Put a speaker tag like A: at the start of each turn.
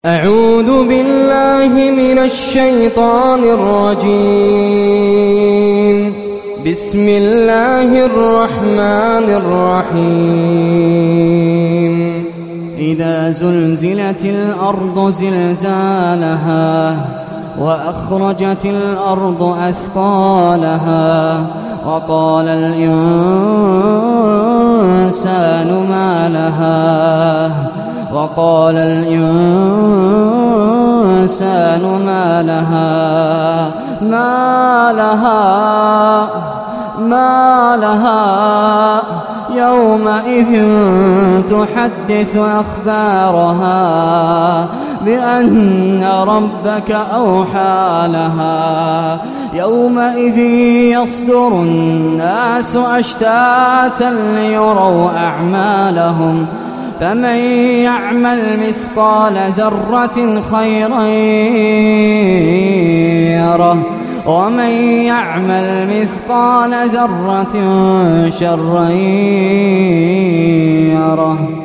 A: أعوذ بالله من الشيطان الرجيم. بسم الله الرحمن الرحيم.
B: إذا زلزلت الأرض زلزالها وأخرجت الأرض أثقالها وقال الإنسان ما لها ما لها يومئذ تحدث أخبارها بأن ربك أوحى لها يومئذ يصدر الناس أشتاتا ليروا أعمالهم فمن يعمل مثقال ذرة خيرا يره ومن يعمل مثقال ذرة شرا يره.